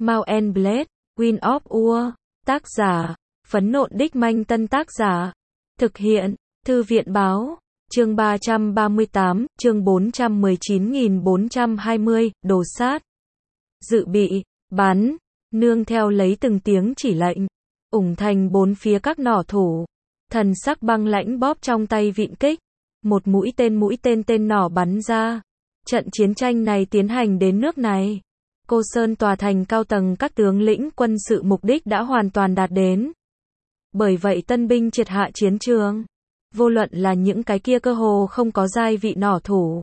Mount and Blade, Wind of War, tác giả, Phấn Nộn Đích Manh Tân tác giả, thực hiện, Thư viện Báo, chương 338, chương 419.420, đồ sát. Dự bị, bắn, nương theo lấy từng tiếng chỉ lệnh, ủng thành bốn phía các nỏ thủ, thần sắc băng lãnh bóp trong tay vịn kích, một mũi tên tên nỏ bắn ra. Trận chiến tranh này tiến hành đến nước này. Cô Sơn tòa thành cao tầng các tướng lĩnh quân sự mục đích đã hoàn toàn đạt đến. Bởi vậy tân binh triệt hạ chiến trường. Vô luận là những cái kia cơ hồ không có giai vị nỏ thủ.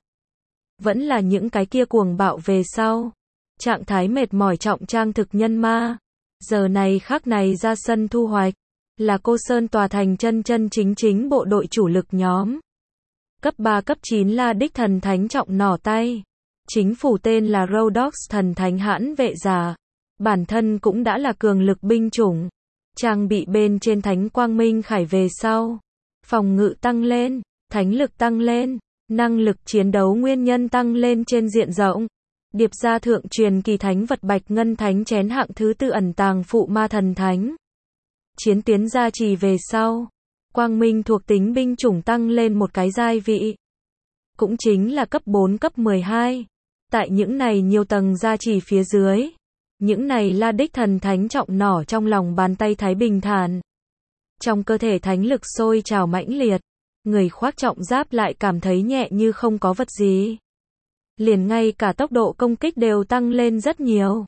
Vẫn là những cái kia cuồng bạo về sau. Trạng thái mệt mỏi trọng trang thực nhân ma. Giờ này khắc này ra sân thu hoạch. Là Cô Sơn tòa thành chân chính bộ đội chủ lực nhóm. Cấp 3 cấp 9 là đích thần thánh trọng nỏ tay. Chính phủ tên là Rhodox thần thánh hãn vệ giả. Bản thân cũng đã là cường lực binh chủng. Trang bị bên trên thánh quang minh khải về sau. Phòng ngự tăng lên, thánh lực tăng lên, năng lực chiến đấu nguyên nhân tăng lên trên diện rộng. Điệp gia thượng truyền kỳ thánh vật bạch ngân thánh chén hạng thứ tư ẩn tàng phụ ma thần thánh. Chiến tiến gia trì về sau. Quang minh thuộc tính binh chủng tăng lên một cái giai vị. Cũng chính là cấp 4 cấp 12. Tại những này nhiều tầng gia trì phía dưới. Những này là đích thần thánh trọng nỏ trong lòng bàn tay thái bình thản. Trong cơ thể thánh lực sôi trào mãnh liệt. Người khoác trọng giáp lại cảm thấy nhẹ như không có vật gì. Liền ngay cả tốc độ công kích đều tăng lên rất nhiều.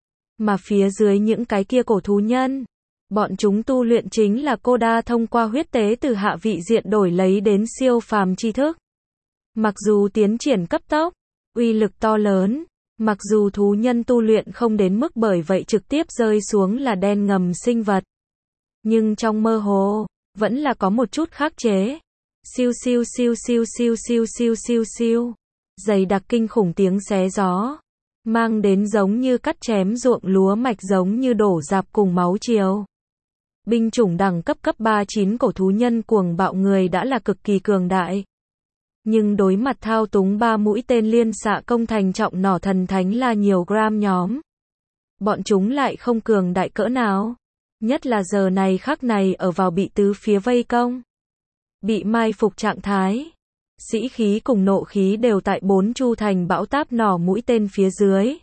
Mà phía dưới những cái kia cổ thú nhân. Bọn chúng tu luyện chính là cô đa thông qua huyết tế từ hạ vị diện đổi lấy đến siêu phàm tri thức. Mặc dù tiến triển cấp tốc, uy lực to lớn, mặc dù thú nhân tu luyện không đến mức bởi vậy trực tiếp rơi xuống là đen ngầm sinh vật. Nhưng trong mơ hồ, vẫn là có một chút khắc chế. Siêu siêu siêu siêu siêu siêu siêu siêu siêu. Dày đặc kinh khủng tiếng xé gió. Mang đến giống như cắt chém ruộng lúa mạch giống như đổ rạp cùng máu chiều. Binh chủng đẳng cấp cấp 39 cổ thú nhân cuồng bạo người đã là cực kỳ cường đại. Nhưng đối mặt thao túng 3 mũi tên liên xạ công thành trọng nỏ thần thánh là nhiều gram nhóm. Bọn chúng lại không cường đại cỡ nào. Nhất là giờ này khắc này ở vào bị tứ phía vây công. Bị mai phục trạng thái. Sĩ khí cùng nộ khí đều tại 4 chu thành bão táp nỏ mũi tên phía dưới.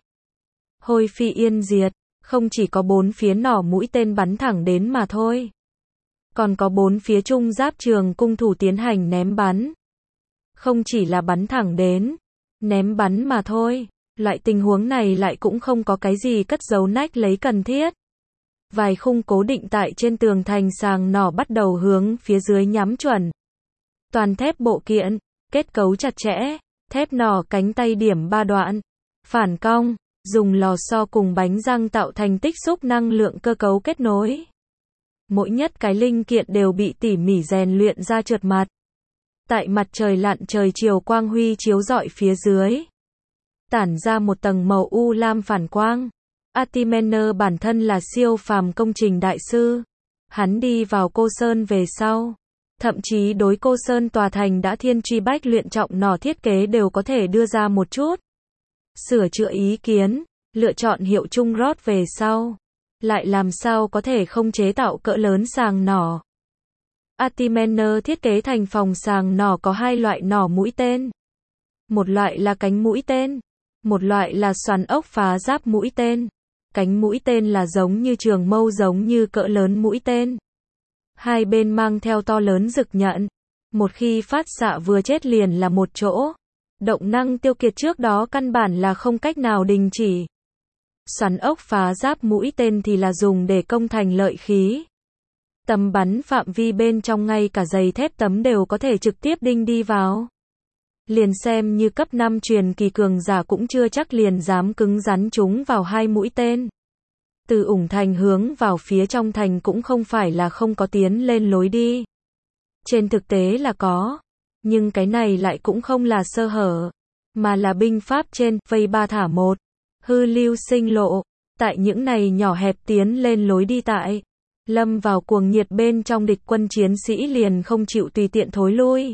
Hôi phi yên diệt. Không chỉ có 4 phía nỏ mũi tên bắn thẳng đến mà thôi. Còn có 4 phía trung giáp trường cung thủ tiến hành ném bắn. Không chỉ là bắn thẳng đến, ném bắn mà thôi. Loại tình huống này lại cũng không có cái gì cất giấu nách lấy cần thiết. Vài khung cố định tại trên tường thành sàng nỏ bắt đầu hướng phía dưới nhắm chuẩn. Toàn thép bộ kiện, kết cấu chặt chẽ, thép nỏ cánh tay điểm 3 đoạn. Phản cong. Dùng lò xo cùng bánh răng tạo thành tích xúc năng lượng cơ cấu kết nối. Mỗi nhất cái linh kiện đều bị tỉ mỉ rèn luyện ra trượt mặt. Tại mặt trời lặn trời chiều quang huy chiếu rọi phía dưới. Tản ra một tầng màu u lam phản quang. Artimener bản thân là siêu phàm công trình đại sư. Hắn đi vào Cô Sơn về sau. Thậm chí đối Cô Sơn tòa thành đã thiên truy bách luyện trọng nỏ thiết kế đều có thể đưa ra một chút. Sửa chữa ý kiến, lựa chọn hiệu chung rót về sau. Lại làm sao có thể không chế tạo cỡ lớn sàng nỏ. Artimener thiết kế thành phòng sàng nỏ có 2 loại nỏ mũi tên. Một loại là cánh mũi tên. Một loại là xoắn ốc phá giáp mũi tên. Cánh mũi tên là giống như trường mâu giống như cỡ lớn mũi tên. Hai bên mang theo to lớn rực nhận. Một khi phát xạ vừa chết liền là một chỗ. Động năng tiêu kiệt trước đó căn bản là không cách nào đình chỉ. Xoắn ốc phá giáp mũi tên thì là dùng để công thành lợi khí. Tầm bắn phạm vi bên trong ngay cả giày thép tấm đều có thể trực tiếp đinh đi vào. Liền xem như cấp 5 truyền kỳ cường giả cũng chưa chắc liền dám cứng rắn chúng vào 2 mũi tên. Từ ủng thành hướng vào phía trong thành cũng không phải là không có tiến lên lối đi. Trên thực tế là có. Nhưng cái này lại cũng không là sơ hở, mà là binh pháp trên, vây 3 thả 1, hư lưu sinh lộ, tại những này nhỏ hẹp tiến lên lối đi tại, lâm vào cuồng nhiệt bên trong địch quân chiến sĩ liền không chịu tùy tiện thối lui.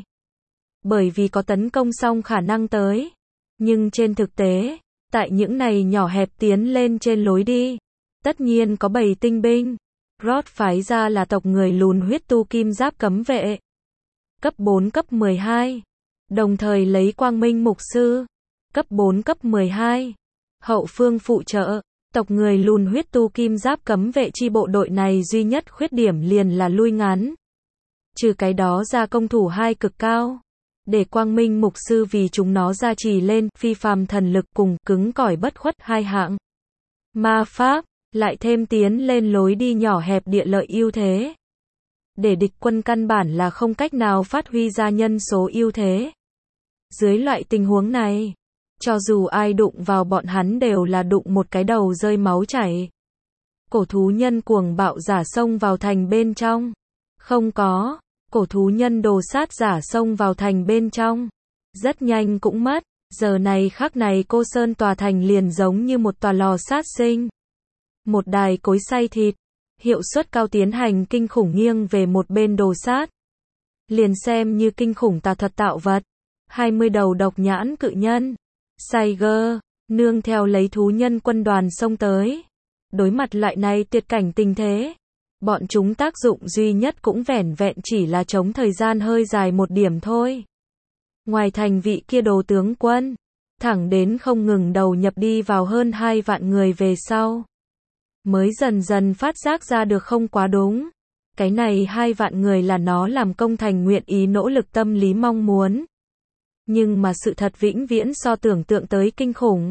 Bởi vì có tấn công xong khả năng tới. Nhưng trên thực tế, tại những này nhỏ hẹp tiến lên trên lối đi, Tất nhiên có 7 tinh binh. Rod phái ra là tộc người lùn huyết tu kim giáp cấm vệ. Cấp 4 cấp 12. Đồng thời lấy quang minh mục sư. Cấp 4 cấp 12. Hậu phương phụ trợ. Tộc người lùn huyết tu kim giáp cấm vệ chi bộ đội này duy nhất khuyết điểm liền là lui ngắn. Trừ cái đó ra công thủ 2 cực cao. Để quang minh mục sư vì chúng nó gia trì lên phi phàm thần lực cùng cứng cỏi bất khuất 2 hạng. Ma pháp, lại thêm tiến lên lối đi nhỏ hẹp địa lợi ưu thế. Để địch quân căn bản là không cách nào phát huy ra nhân số ưu thế. Dưới loại tình huống này, cho dù ai đụng vào bọn hắn đều là đụng một cái đầu rơi máu chảy. Cổ thú nhân cuồng bạo giả xông vào thành bên trong. Không có, cổ thú nhân đồ sát giả xông vào thành bên trong. Rất nhanh cũng mất, giờ này khắc này Cô Sơn tòa thành liền giống như một tòa lò sát sinh. Một đài cối xay thịt, hiệu suất cao tiến hành kinh khủng nghiêng về một bên đồ sát. Liền xem như kinh khủng tà thuật tạo vật. 20 đầu độc nhãn cự nhân. Tiger, nương theo lấy thú nhân quân đoàn xông tới. Đối mặt loại này tuyệt cảnh tình thế. Bọn chúng tác dụng duy nhất cũng vẻn vẹn chỉ là chống thời gian hơi dài một điểm thôi. Ngoài thành vị kia đồ tướng quân, thẳng đến không ngừng đầu nhập đi vào hơn 2 vạn người về sau. Mới dần dần phát giác ra được không quá đúng. Cái này 2 vạn người là nó làm công thành nguyện ý nỗ lực tâm lý mong muốn. Nhưng mà sự thật vĩnh viễn so tưởng tượng tới kinh khủng.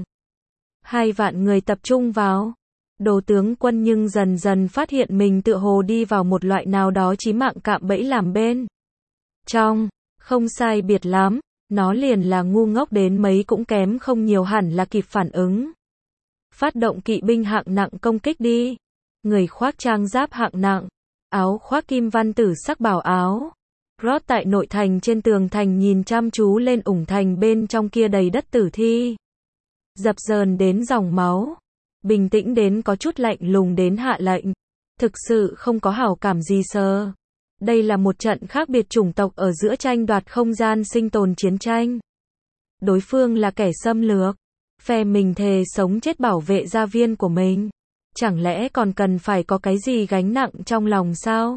2 vạn người tập trung vào. Đồ tướng quân nhưng dần dần phát hiện mình tựa hồ đi vào một loại nào đó chí mạng cạm bẫy làm bên. Trong, không sai biệt lắm, nó liền là ngu ngốc đến mấy cũng kém không nhiều hẳn là kịp phản ứng. Phát động kỵ binh hạng nặng công kích đi. Người khoác trang giáp hạng nặng, áo khoác kim văn tử sắc bảo áo. Rod tại nội thành trên tường thành nhìn chăm chú lên ủng thành bên trong kia đầy đất tử thi. Dập dờn đến dòng máu. Bình tĩnh đến có chút lạnh lùng đến hạ lệnh. Thực sự không có hảo cảm gì sơ. Đây là một trận khác biệt chủng tộc ở giữa tranh đoạt không gian sinh tồn chiến tranh. Đối phương là kẻ xâm lược. Phe mình thề sống chết bảo vệ gia viên của mình. Chẳng lẽ còn cần phải có cái gì gánh nặng trong lòng sao?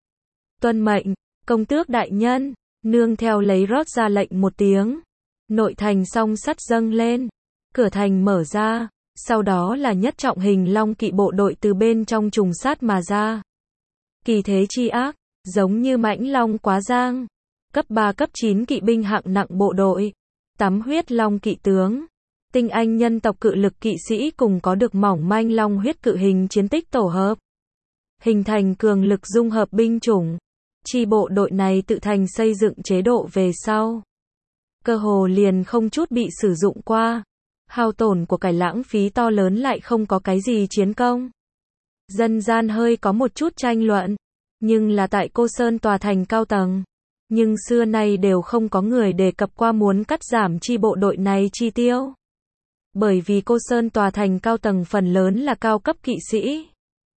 Tuân mệnh, công tước đại nhân, nương theo lấy Rod ra lệnh một tiếng. Nội thành song sắt dâng lên. Cửa thành mở ra. Sau đó là nhất trọng hình long kỵ bộ đội từ bên trong trùng sát mà ra. Kỳ thế chi ác, giống như mãnh long quá giang. Cấp 3 cấp 9 kỵ binh hạng nặng bộ đội. Tắm huyết long kỵ tướng. Tinh anh nhân tộc cự lực kỵ sĩ cùng có được mỏng manh long huyết cự hình chiến tích tổ hợp. Hình thành cường lực dung hợp binh chủng. Chi bộ đội này tự thành xây dựng chế độ về sau. Cơ hồ liền không chút bị sử dụng qua. Hao tổn của cải lãng phí to lớn lại không có cái gì chiến công. Dân gian hơi có một chút tranh luận. Nhưng là tại Cô Sơn tòa thành cao tầng. Nhưng xưa nay đều không có người đề cập qua muốn cắt giảm chi bộ đội này chi tiêu. Bởi vì Cô Sơn tòa thành cao tầng phần lớn là cao cấp kỵ sĩ.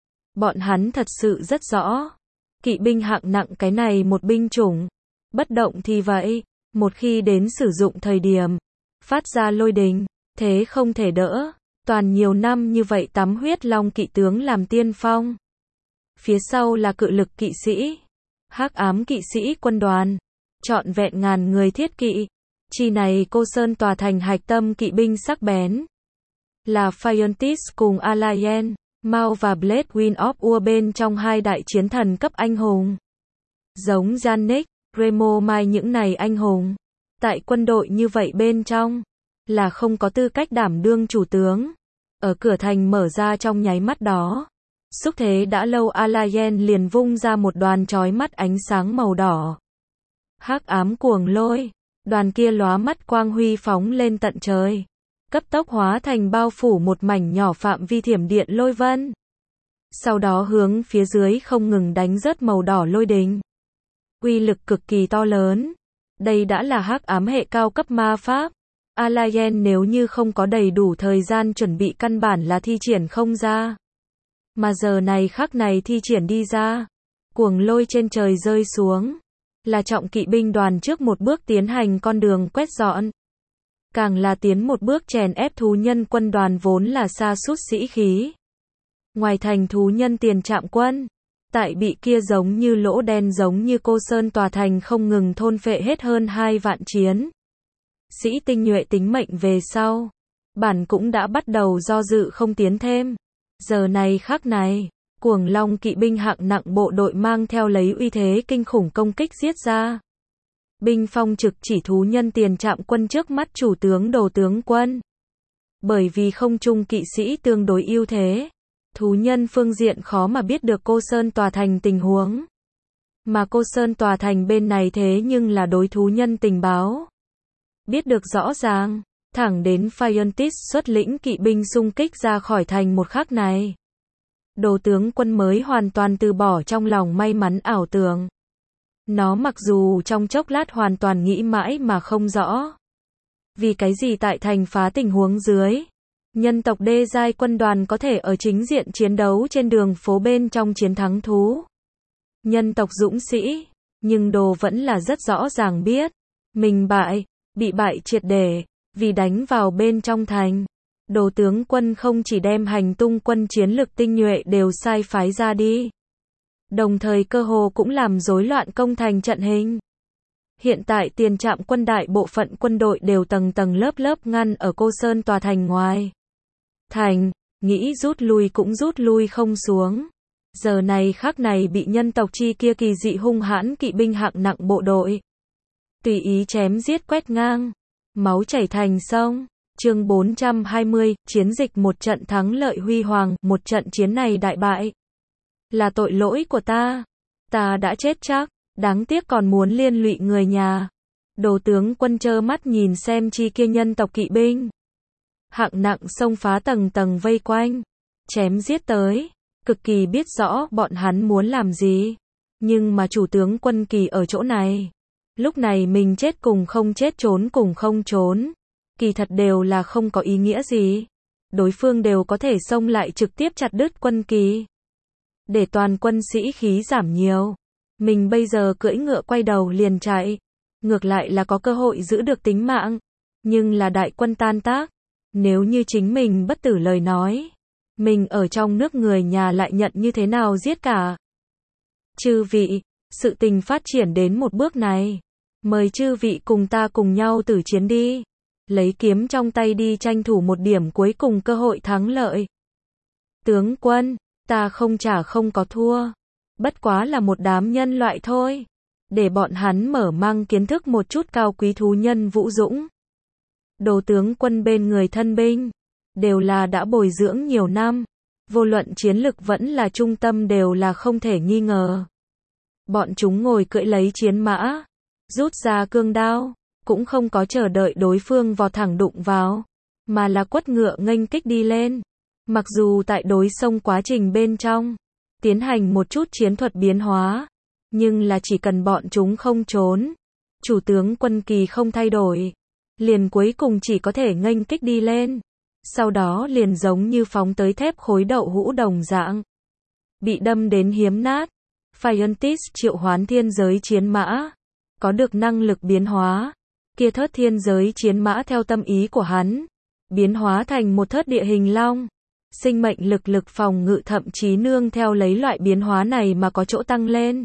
Bọn hắn thật sự rất rõ. Kỵ binh hạng nặng cái này một binh chủng. Bất động thì vậy. Một khi đến sử dụng thời điểm. Phát ra lôi đình. Thế không thể đỡ. Toàn nhiều năm như vậy tắm huyết long kỵ tướng làm tiên phong. Phía sau là cự lực kỵ sĩ. Hắc ám kỵ sĩ quân đoàn. Trọn vẹn ngàn người thiết kỵ. Chi này Cô Sơn tòa thành hạch tâm kỵ binh sắc bén. Là Phiontis cùng Alayen, Mao và Blade Wind of Ur bên trong 2 đại chiến thần cấp anh hùng. Giống Yannick, Remo Mai những này anh hùng. Tại quân đội như vậy bên trong. Là không có tư cách đảm đương chủ tướng. Ở cửa thành mở ra trong nháy mắt đó. Xúc thế đã lâu Alayen liền vung ra một đoàn chói mắt ánh sáng màu đỏ. Hắc ám cuồng lôi. Đoàn kia lóa mắt quang huy phóng lên tận trời. Cấp tốc hóa thành bao phủ một mảnh nhỏ phạm vi thiểm điện lôi vân. Sau đó hướng phía dưới không ngừng đánh rớt màu đỏ lôi đình. Uy lực cực kỳ to lớn. Đây đã là hắc ám hệ cao cấp ma pháp. Alayen nếu như không có đầy đủ thời gian chuẩn bị căn bản là thi triển không ra. Mà giờ này khắc này thi triển đi ra. Cuồng lôi trên trời rơi xuống. Là trọng kỵ binh đoàn trước một bước tiến hành con đường quét dọn. Càng là tiến một bước chèn ép thú nhân quân đoàn vốn là sa sút sĩ khí. Ngoài thành thú nhân tiền trạm quân, tại bị kia giống như lỗ đen giống như cô sơn tòa thành không ngừng thôn phệ hết hơn 2 vạn chiến sĩ tinh nhuệ tính mệnh về sau, bản cũng đã bắt đầu do dự không tiến thêm. Giờ này khắc này, Cuồng Long kỵ binh hạng nặng bộ đội mang theo lấy uy thế kinh khủng công kích giết ra. Binh phong trực chỉ thú nhân tiền trạm quân trước mắt chủ tướng Đồ tướng quân. Bởi vì không trung kỵ sĩ tương đối ưu thế, thú nhân phương diện khó mà biết được cô sơn tòa thành tình huống. Mà cô sơn tòa thành bên này thế nhưng là đối thú nhân tình báo. Biết được rõ ràng, thẳng đến Phiontis xuất lĩnh kỵ binh xung kích ra khỏi thành một khắc này. Đồ tướng quân mới hoàn toàn từ bỏ trong lòng may mắn ảo tưởng. Nó mặc dù trong chốc lát hoàn toàn nghĩ mãi mà không rõ. Vì cái gì tại thành phá tình huống dưới, nhân tộc đê giai quân đoàn có thể ở chính diện chiến đấu trên đường phố bên trong chiến thắng thú nhân tộc dũng sĩ, nhưng Đồ vẫn là rất rõ ràng biết, mình bị bại triệt để, vì đánh vào bên trong thành. Đồ tướng quân không chỉ đem hành tung quân chiến lực tinh nhuệ đều sai phái ra đi, đồng thời cơ hồ cũng làm rối loạn công thành trận hình. Hiện tại tiền trạm quân đại bộ phận quân đội đều tầng tầng lớp lớp ngăn ở cô sơn tòa thành ngoài thành, nghĩ rút lui cũng rút lui không xuống. Giờ này khắc này bị nhân tộc chi kia kỳ dị hung hãn kỵ binh hạng nặng bộ đội tùy ý chém giết quét ngang, máu chảy thành sông. Chương 420, chiến dịch một trận thắng lợi huy hoàng, một trận chiến này đại bại. Là tội lỗi của ta. Ta đã chết chắc, đáng tiếc còn muốn liên lụy người nhà. Đồ tướng quân trơ mắt nhìn xem chi kia nhân tộc kỵ binh hạng nặng xông phá tầng tầng vây quanh, chém giết tới, cực kỳ biết rõ bọn hắn muốn làm gì. Nhưng mà chủ tướng quân kỳ ở chỗ này. Lúc này mình chết cùng không chết, trốn cùng không trốn, kỳ thật đều là không có ý nghĩa gì. Đối phương đều có thể xông lại trực tiếp chặt đứt quân kỳ, để toàn quân sĩ khí giảm nhiều. Mình bây giờ cưỡi ngựa quay đầu liền chạy, ngược lại là có cơ hội giữ được tính mạng. Nhưng là đại quân tan tác, nếu như chính mình bất tử lời nói, mình ở trong nước người nhà lại nhận như thế nào giết cả. Chư vị, sự tình phát triển đến một bước này, mời chư vị cùng ta cùng nhau tử chiến đi. Lấy kiếm trong tay đi tranh thủ một điểm cuối cùng cơ hội thắng lợi. Tướng quân, ta không có thua. Bất quá là một đám nhân loại thôi. Để bọn hắn mở mang kiến thức một chút cao quý thú nhân vũ dũng. Đồ tướng quân bên người thân binh, đều là đã bồi dưỡng nhiều năm. Vô luận chiến lực vẫn là trung tâm đều là không thể nghi ngờ. Bọn chúng ngồi cưỡi lấy chiến mã, rút ra cương đao. Cũng không có chờ đợi đối phương vò thẳng đụng vào, mà là quất ngựa nghênh kích đi lên. Mặc dù tại đối xông quá trình bên trong, tiến hành một chút chiến thuật biến hóa, nhưng là chỉ cần bọn chúng không trốn, chủ tướng quân kỳ không thay đổi, liền cuối cùng chỉ có thể nghênh kích đi lên. Sau đó liền giống như phóng tới thép khối đậu hũ đồng dạng, bị đâm đến hiếm nát. Phiontis triệu hoán thiên giới chiến mã, có được năng lực biến hóa. Kia thớt thiên giới chiến mã theo tâm ý của hắn, biến hóa thành một thớt địa hình long. Sinh mệnh lực phòng ngự thậm chí nương theo lấy loại biến hóa này mà có chỗ tăng lên.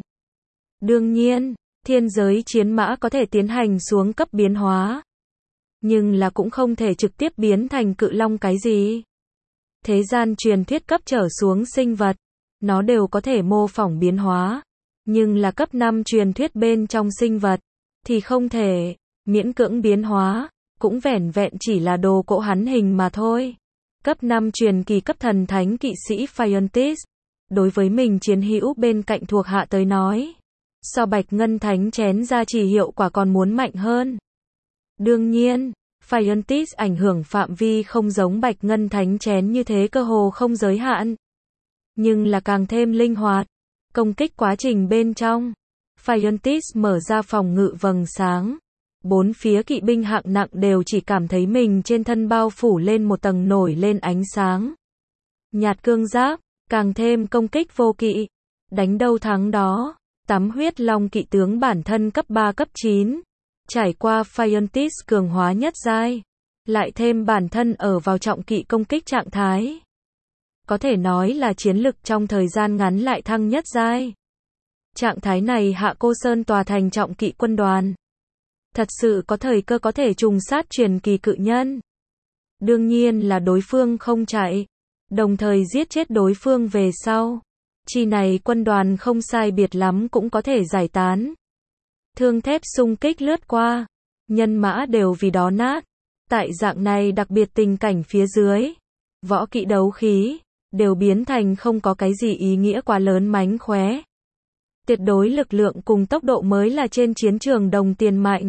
Đương nhiên, thiên giới chiến mã có thể tiến hành xuống cấp biến hóa, nhưng là cũng không thể trực tiếp biến thành cự long cái gì. Thế gian truyền thuyết cấp trở xuống sinh vật, nó đều có thể mô phỏng biến hóa, nhưng là cấp 5 truyền thuyết bên trong sinh vật thì không thể. Miễn cưỡng biến hóa, cũng vẻn vẹn chỉ là đồ cỗ hắn hình mà thôi. Cấp 5 truyền kỳ cấp thần thánh kỵ sĩ Phiontis, đối với mình chiến hữu bên cạnh thuộc hạ tới nói, so Bạch Ngân Thánh Chén ra chỉ hiệu quả còn muốn mạnh hơn. Đương nhiên, Phiontis ảnh hưởng phạm vi không giống Bạch Ngân Thánh Chén như thế cơ hồ không giới hạn, nhưng là càng thêm linh hoạt. Công kích quá trình bên trong, Phiontis mở ra phòng ngự vầng sáng. Bốn phía kỵ binh hạng nặng đều chỉ cảm thấy mình trên thân bao phủ lên một tầng nổi lên ánh sáng nhạt cương giáp, càng thêm công kích vô kỵ, đánh đâu thắng đó. Tắm huyết long kỵ tướng bản thân cấp 3 cấp 9, trải qua Phiontis cường hóa nhất giai, lại thêm bản thân ở vào trọng kỵ công kích trạng thái, có thể nói là chiến lực trong thời gian ngắn lại thăng nhất giai. Trạng thái này hạ Cô Sơn tòa thành trọng kỵ quân đoàn. Thật sự có thời cơ có thể trùng sát truyền kỳ cự nhân. Đương nhiên là đối phương không chạy, đồng thời giết chết đối phương về sau. Chi này quân đoàn không sai biệt lắm cũng có thể giải tán. Thương thép xung kích lướt qua, nhân mã đều vì đó nát. Tại dạng này đặc biệt tình cảnh phía dưới, võ kỵ đấu khí đều biến thành không có cái gì ý nghĩa quá lớn mánh khóe. Tuyệt đối lực lượng cùng tốc độ mới là trên chiến trường đồng tiền mạnh.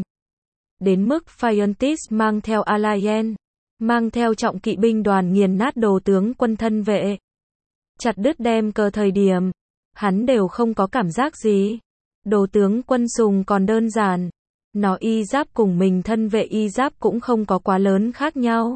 Đến mức Fiontis mang theo Alliance, mang theo trọng kỵ binh đoàn nghiền nát đồ tướng quân thân vệ. Chặt đứt đem cờ thời điểm, hắn đều không có cảm giác gì. Đồ tướng quân sùng còn đơn giản, nó y giáp cùng mình thân vệ y giáp cũng không có quá lớn khác nhau.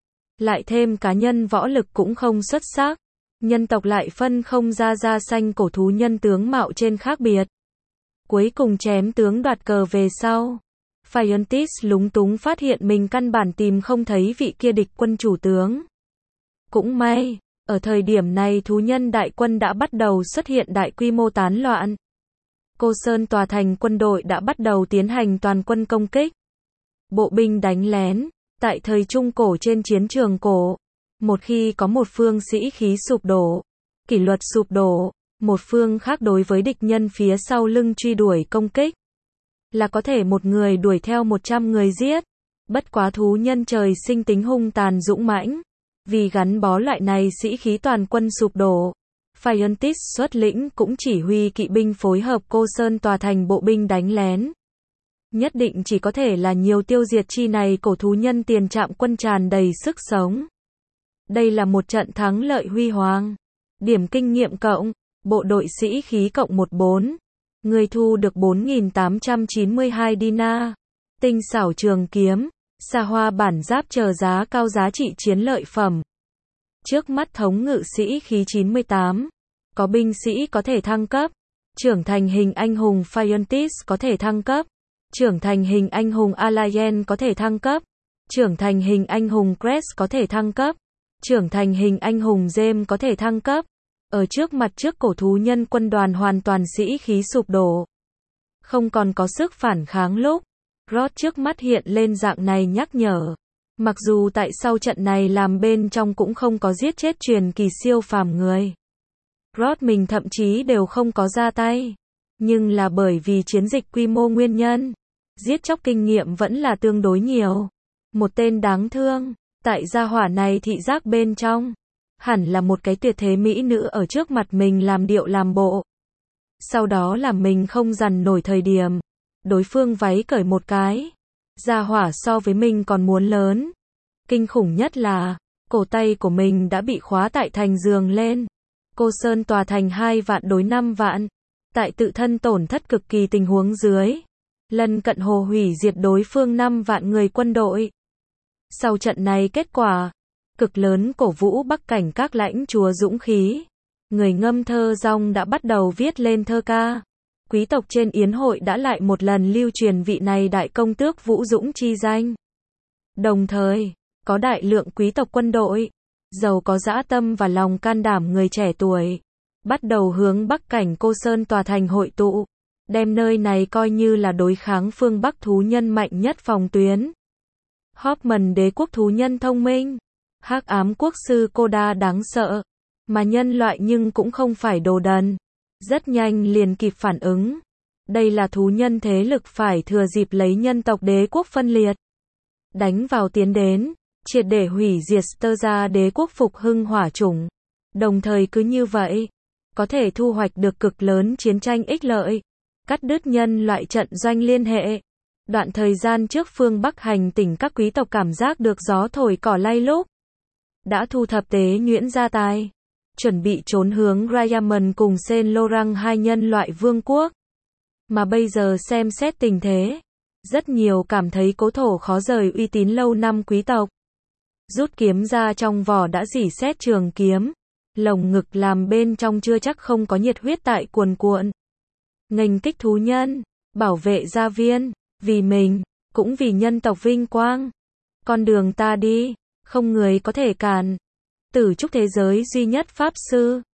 Lại thêm cá nhân võ lực cũng không xuất sắc, nhân tộc lại phân không ra da xanh cổ thú nhân tướng mạo trên khác biệt. Cuối cùng chém tướng đoạt cờ về sau, Fiontis lúng túng phát hiện mình căn bản tìm không thấy vị kia địch quân chủ tướng. Cũng may, ở thời điểm này thú nhân đại quân đã bắt đầu xuất hiện đại quy mô tán loạn. Cô Sơn tòa thành quân đội đã bắt đầu tiến hành toàn quân công kích. Bộ binh đánh lén, tại thời Trung Cổ trên chiến trường cổ. Một khi có một phương sĩ khí sụp đổ, kỷ luật sụp đổ, một phương khác đối với địch nhân phía sau lưng truy đuổi công kích, là có thể một người đuổi theo 100 người giết. Bất quá thú nhân trời sinh tính hung tàn dũng mãnh, vì gắn bó loại này sĩ khí toàn quân sụp đổ. Fiontis xuất lĩnh cũng chỉ huy kỵ binh phối hợp Cô Sơn tòa thành bộ binh đánh lén. Nhất định chỉ có thể là nhiều tiêu diệt chi này cổ thú nhân tiền trạm quân tràn đầy sức sống. Đây là một trận thắng lợi huy hoàng. Điểm kinh nghiệm cộng, bộ đội sĩ khí cộng 14. Người thu được 4.892 dinar. Tinh xảo trường kiếm, xa hoa bản giáp chờ giá cao giá trị chiến lợi phẩm. Trước mắt thống ngự sĩ khí 98. Có binh sĩ có thể thăng cấp. Trưởng thành hình anh hùng Fiontis có thể thăng cấp. Trưởng thành hình anh hùng Alliance có thể thăng cấp. Trưởng thành hình anh hùng Crest có thể thăng cấp. Trưởng thành hình anh hùng James có thể thăng cấp. Ở trước mặt trước cổ thú nhân quân đoàn hoàn toàn sĩ khí sụp đổ, không còn có sức phản kháng lúc Rod trước mắt hiện lên dạng này nhắc nhở. Mặc dù tại sau trận này làm bên trong cũng không có giết chết truyền kỳ siêu phàm người, Rod mình thậm chí đều không có ra tay, nhưng là bởi vì chiến dịch quy mô nguyên nhân, giết chóc kinh nghiệm vẫn là tương đối nhiều. Một tên đáng thương, tại gia hỏa này thị giác bên trong, hẳn là một cái tuyệt thế mỹ nữ ở trước mặt mình làm điệu làm bộ. Sau đó là mình không dằn nổi thời điểm, đối phương váy cởi một cái, gia hỏa so với mình còn muốn lớn. Kinh khủng nhất là, cổ tay của mình đã bị khóa tại thành giường lên. Cô Sơn tòa thành 2 vạn đối 5 vạn, tại tự thân tổn thất cực kỳ tình huống dưới, lần cận hồ hủy diệt đối phương 5 vạn người quân đội. Sau trận này kết quả, cực lớn cổ vũ Bắc cảnh các lãnh chúa dũng khí. Người ngâm thơ rong đã bắt đầu viết lên thơ ca. Quý tộc trên yến hội đã lại một lần lưu truyền vị này đại công tước vũ dũng chi danh. Đồng thời, có đại lượng quý tộc quân đội, giàu có dã tâm và lòng can đảm người trẻ tuổi, bắt đầu hướng Bắc cảnh Cô Sơn tòa thành hội tụ, đem nơi này coi như là đối kháng phương Bắc thú nhân mạnh nhất phòng tuyến. Hoffman đế quốc thú nhân thông minh, hắc ám quốc sư Koda đáng sợ, mà nhân loại nhưng cũng không phải đồ đần, rất nhanh liền kịp phản ứng. Đây là thú nhân thế lực phải thừa dịp lấy nhân tộc đế quốc phân liệt, đánh vào tiến đến, triệt để hủy diệt Sterza đế quốc phục hưng hỏa chủng. Đồng thời cứ như vậy, có thể thu hoạch được cực lớn chiến tranh ích lợi, cắt đứt nhân loại trận doanh liên hệ. Đoạn thời gian trước phương Bắc hành tỉnh các quý tộc cảm giác được gió thổi cỏ lay lúc, đã thu thập tế nhuyễn gia tài, chuẩn bị trốn hướng Rayaman cùng Saint Laurent hai nhân loại vương quốc. Mà bây giờ xem xét tình thế, rất nhiều cảm thấy cố thổ khó rời uy tín lâu năm quý tộc. Rút kiếm ra trong vỏ đã rỉ sét trường kiếm, lồng ngực làm bên trong chưa chắc không có nhiệt huyết tại cuồn cuộn. Nghênh kích thú nhân, bảo vệ gia viên, vì mình, cũng vì nhân tộc vinh quang. Con đường ta đi, không người có thể cản. Tử trúc thế giới duy nhất Pháp Sư.